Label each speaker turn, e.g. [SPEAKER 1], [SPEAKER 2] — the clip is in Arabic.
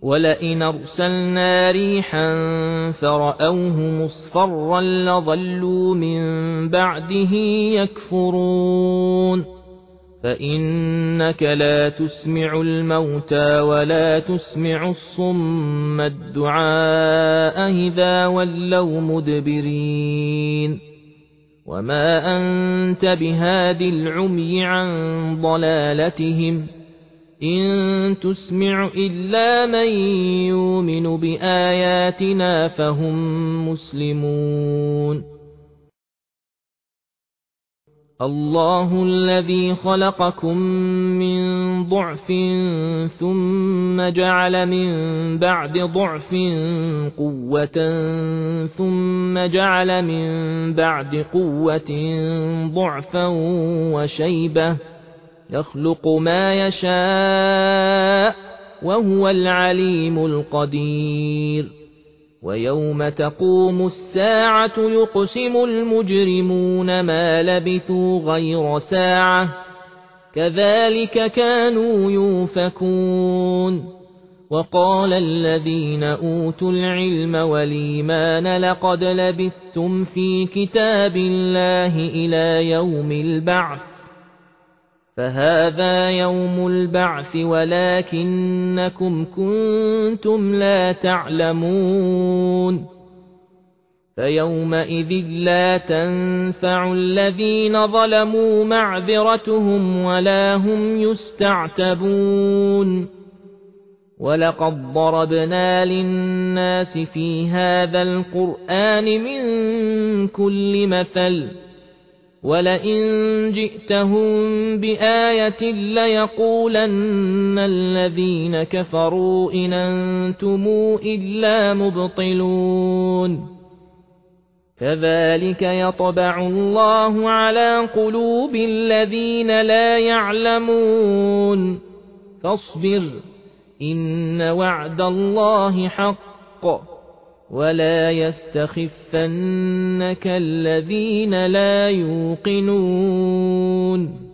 [SPEAKER 1] ولئن أرسلنا ريحا فرأوه مصفرا لظلوا من بعده يكفرون فإنك لا تسمع الموتى ولا تسمع الصم الدعاء إذا ولوا مدبرين وما أنت بهاد العمي عن ضلالتهم إن تسمع إلا من يؤمن بآياتنا فهم مسلمون الله الذي خلقكم من ضعف ثم جعل من بعد ضعف قوة ثم جعل من بعد قوة ضعفا وشيبة يخلق ما يشاء وهو العليم القدير ويوم تقوم الساعة يقسم المجرمون ما لبثوا غير ساعة كذلك كانوا يؤفكون وقال الذين أوتوا العلم والإيمان لقد لبثتم في كتاب الله إلى يوم البعث فهذا يوم البعث ولكنكم كنتم لا تعلمون فيومئذ لا تنفع الذين ظلموا معذرتهم ولا هم يستعتبون ولقد ضربنا للناس في هذا القرآن من كل مثل ولئن جئتهم بآية ليقولن الذين كفروا إن أنتم إلا مبطلون كذلك يطبع الله على قلوب الذين لا يعلمون فاصبر إن وعد الله حق ولا يستخفنك الذين لا يوقنون